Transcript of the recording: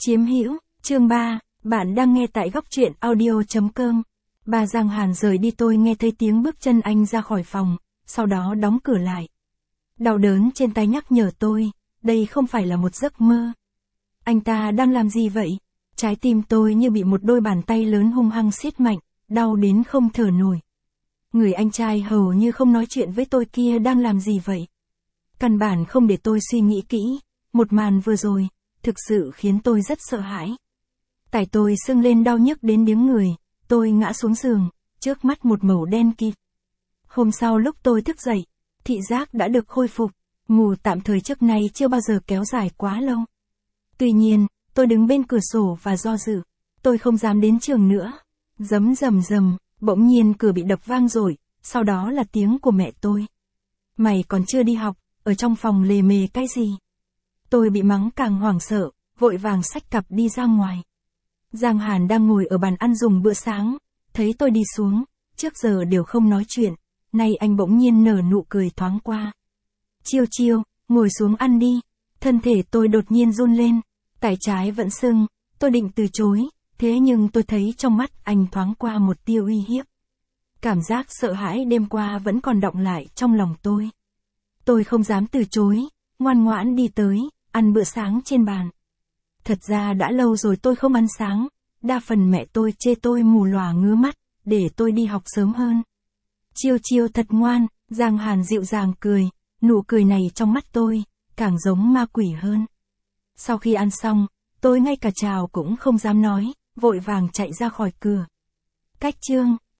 Chiếm hữu, chương 3, bạn đang nghe tại góc truyện audio.com. Bà Giang Hàn rời đi, tôi nghe thấy tiếng bước chân anh ra khỏi phòng, sau đó đóng cửa lại. Đau đớn trên tay nhắc nhở tôi, đây không phải là một giấc mơ. Anh ta đang làm gì vậy? Trái tim tôi như bị một đôi bàn tay lớn hung hăng siết mạnh, đau đến không thở nổi. Người anh trai hầu như không nói chuyện với tôi kia đang làm gì vậy? Căn bản không để tôi suy nghĩ kỹ, một màn vừa rồi, thực sự khiến tôi rất sợ hãi. Tay tôi sưng lên đau nhức đến điếng người, tôi ngã xuống giường, trước mắt một màu đen kịt. Hôm sau lúc tôi thức dậy, thị giác đã được khôi phục, ngủ tạm thời trước nay chưa bao giờ kéo dài quá lâu. Tuy nhiên, tôi đứng bên cửa sổ và do dự, tôi không dám đến trường nữa. Rầm rầm, bỗng nhiên cửa bị đập vang rồi, sau đó là tiếng của mẹ tôi. Mày còn chưa đi học, ở trong phòng lề mề cái gì? Tôi bị mắng càng hoảng sợ, vội vàng xách cặp đi ra ngoài. Giang Hàn đang ngồi ở bàn ăn dùng bữa sáng, thấy tôi đi xuống, trước giờ đều không nói chuyện, nay anh bỗng nhiên nở nụ cười thoáng qua. Chiêu, ngồi xuống ăn đi. Thân thể tôi đột nhiên run lên, tay trái vẫn sưng, tôi định từ chối, thế nhưng tôi thấy trong mắt anh thoáng qua một tia uy hiếp. Cảm giác sợ hãi đêm qua vẫn còn đọng lại trong lòng tôi. Tôi không dám từ chối, ngoan ngoãn đi tới, ăn bữa sáng trên bàn. Thật ra đã lâu rồi tôi không ăn sáng, đa phần mẹ tôi chê tôi mù lòa ngứa mắt, để tôi đi học sớm hơn. Chiêu thật ngoan, Giang Hàn dịu dàng cười, nụ cười này trong mắt tôi, càng giống ma quỷ hơn. Sau khi ăn xong, tôi ngay cả chào cũng không dám nói, vội vàng chạy ra khỏi cửa. Cách chương,